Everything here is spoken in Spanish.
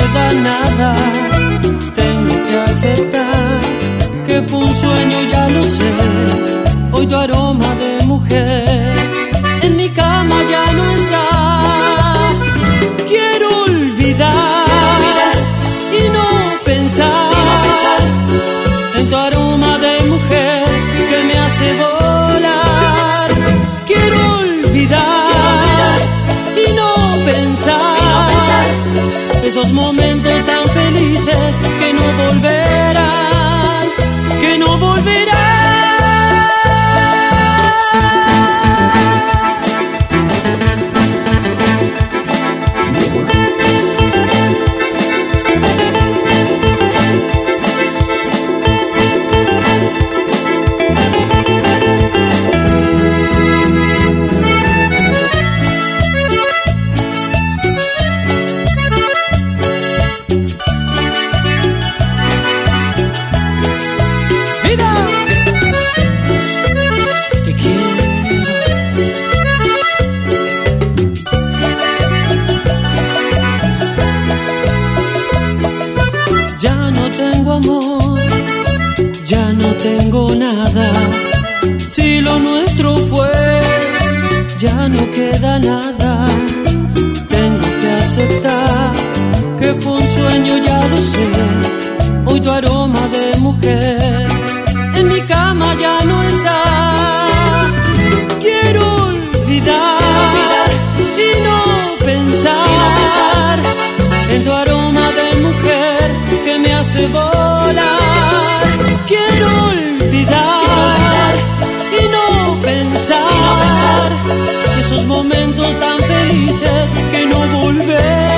queda nada. Tengo que aceptar que fue un sueño, ya lo sé. Hoy tu aroma de mujer en mi cama ya no está. Quiero olvidar y no pensar en tu aroma de mujer que me hace volar. Quiero olvidar y no pensar esos momentos tan felices que no volverán, que no volverán. Ya no tengo amor, ya no tengo nada. Si lo nuestro fue, ya no queda nada. Tengo que aceptar que fue un sueño, ya lo sé. Hoy tu aroma de mujer en mi cama ya no está. Quiero olvidar y no pensar en tu aroma de mujer que me hace volar. Quiero olvidar y no pensar esos momentos tan felices que no volverán.